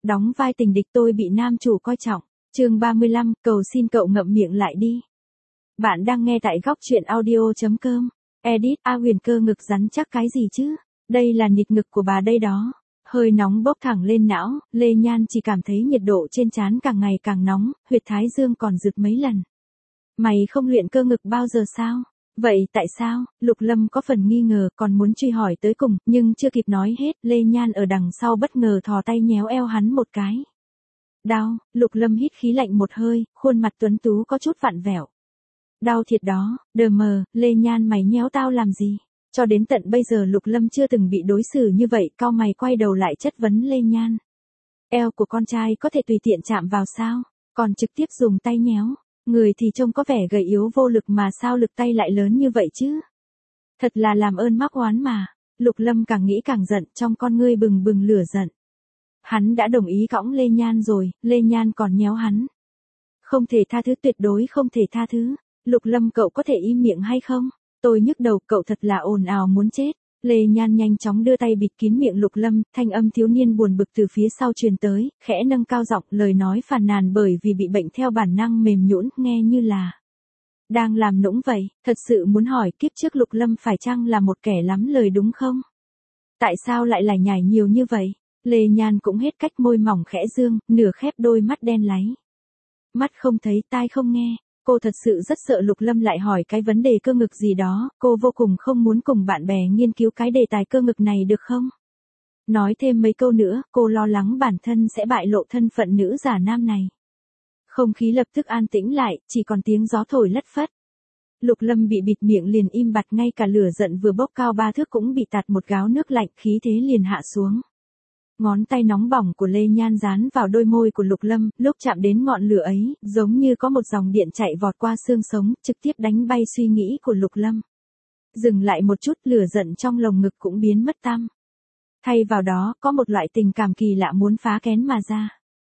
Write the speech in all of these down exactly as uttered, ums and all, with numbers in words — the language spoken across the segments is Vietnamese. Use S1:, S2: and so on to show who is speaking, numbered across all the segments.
S1: Đóng vai tình địch tôi bị nam chủ coi trọng. Chương ba mươi lăm, cầu xin cậu ngậm miệng lại đi. Bạn đang nghe tại góc truyện audio chấm com. Edit, A Huyền cơ ngực rắn chắc cái gì chứ? Đây là nịt ngực của bà đây đó. Hơi nóng bốc thẳng lên não, Lê Nhan chỉ cảm thấy nhiệt độ trên trán càng ngày càng nóng, huyệt thái dương còn rực mấy lần. Mày không luyện cơ ngực bao giờ sao? Vậy tại sao? Lục Lâm có phần nghi ngờ, còn muốn truy hỏi tới cùng, nhưng chưa kịp nói hết, Lê Nhan ở đằng sau bất ngờ thò tay nhéo eo hắn một cái. Đau, Lục Lâm hít khí lạnh một hơi, khuôn mặt tuấn tú có chút vặn vẹo. Đau thiệt đó, đờ mờ, Lê Nhan mày nhéo tao làm gì? Cho đến tận bây giờ Lục Lâm chưa từng bị đối xử như vậy, cau mày quay đầu lại chất vấn Lê Nhan. Eo của con trai có thể tùy tiện chạm vào sao? Còn trực tiếp dùng tay nhéo. Người thì trông có vẻ gầy yếu vô lực mà sao lực tay lại lớn như vậy chứ? Thật là làm ơn mắc oán mà. Lục Lâm càng nghĩ càng giận, trong con ngươi bừng bừng lửa giận. Hắn đã đồng ý cõng Lê Nhan rồi, Lê Nhan còn nhéo hắn. Không thể tha thứ, tuyệt đối không thể tha thứ. Lục Lâm cậu có thể im miệng hay không? Tôi nhức đầu, cậu thật là ồn ào muốn chết. Lê Nhan nhanh chóng đưa tay bịt kín miệng Lục Lâm, thanh âm thiếu niên buồn bực từ phía sau truyền tới, khẽ nâng cao giọng, lời nói phàn nàn bởi vì bị bệnh theo bản năng mềm nhũn, nghe như là đang làm nũng vậy. Thật sự muốn hỏi, kiếp trước Lục Lâm phải chăng là một kẻ lắm lời đúng không? Tại sao lại lải nhải nhiều như vậy? Lê Nhan cũng hết cách, môi mỏng khẽ dương, nửa khép đôi mắt đen láy. Mắt không thấy, tai không nghe. Cô thật sự rất sợ Lục Lâm lại hỏi cái vấn đề cơ ngực gì đó, cô vô cùng không muốn cùng bạn bè nghiên cứu cái đề tài cơ ngực này được không? Nói thêm mấy câu nữa, cô lo lắng bản thân sẽ bại lộ thân phận nữ giả nam này. Không khí lập tức an tĩnh lại, chỉ còn tiếng gió thổi lất phất. Lục Lâm bị bịt miệng liền im bặt, ngay cả lửa giận vừa bốc cao ba thước cũng bị tạt một gáo nước lạnh, khí thế liền hạ xuống. Ngón tay nóng bỏng của Lê Nhan dán vào đôi môi của Lục Lâm, lúc chạm đến ngọn lửa ấy, giống như có một dòng điện chạy vọt qua xương sống, trực tiếp đánh bay suy nghĩ của Lục Lâm. Dừng lại một chút, lửa giận trong lồng ngực cũng biến mất tăm. Thay vào đó, có một loại tình cảm kỳ lạ muốn phá kén mà ra.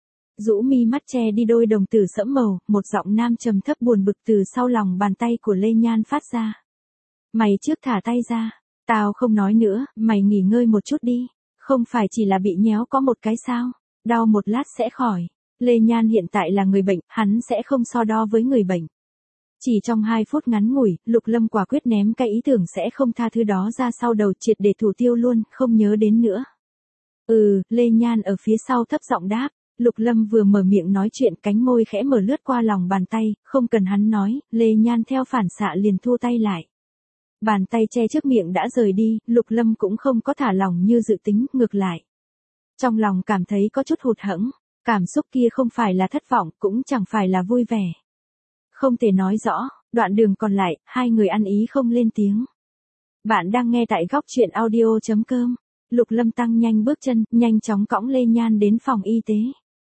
S1: Rũ mi mắt che đi đôi đồng tử sẫm màu, một giọng nam trầm thấp buồn bực từ sau lòng bàn tay của Lê Nhan phát ra. Mày trước thả tay ra, tao không nói nữa, mày nghỉ ngơi một chút đi. Không phải chỉ là bị nhéo có một cái sao, đau một lát sẽ khỏi. Lê Nhan hiện tại là người bệnh, hắn sẽ không so đo với người bệnh. Chỉ trong hai phút ngắn ngủi, Lục Lâm quả quyết ném cái ý tưởng sẽ không tha thứ đó ra sau đầu, triệt để thủ tiêu luôn, không nhớ đến nữa. Ừ, Lê Nhan ở phía sau thấp giọng đáp. Lục Lâm vừa mở miệng nói chuyện, cánh môi khẽ mở lướt qua lòng bàn tay, không cần hắn nói, Lê Nhan theo phản xạ liền thu tay lại. Bàn tay che trước miệng đã rời đi, Lục Lâm cũng không có thả lỏng như dự tính, ngược lại. Trong lòng cảm thấy có chút hụt hẫng, cảm xúc kia không phải là thất vọng, cũng chẳng phải là vui vẻ. Không thể nói rõ, đoạn đường còn lại, hai người ăn ý không lên tiếng. Bạn đang nghe tại góc truyện audio chấm com. Lục Lâm tăng nhanh bước chân, nhanh chóng cõng Lê Nhan đến phòng y tế.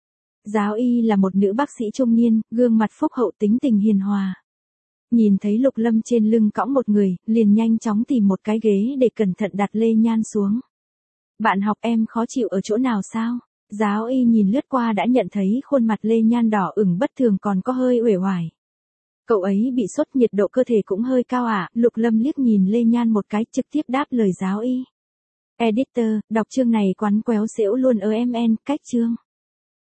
S1: Giáo y là một nữ bác sĩ trung niên, gương mặt phúc hậu, tính tình hiền hòa. Nhìn thấy Lục Lâm trên lưng cõng một người, liền nhanh chóng tìm một cái ghế để cẩn thận đặt Lê Nhan xuống. Bạn học em khó chịu ở chỗ nào sao? Giáo y nhìn lướt qua đã nhận thấy khuôn mặt Lê Nhan đỏ ửng bất thường, còn có hơi uể oải. Cậu ấy bị sốt, nhiệt độ cơ thể cũng hơi cao à? Lục Lâm liếc nhìn Lê Nhan một cái, trực tiếp đáp lời giáo y. Editor, đọc chương này quắn quéo xễu luôn ở em en, cách chương.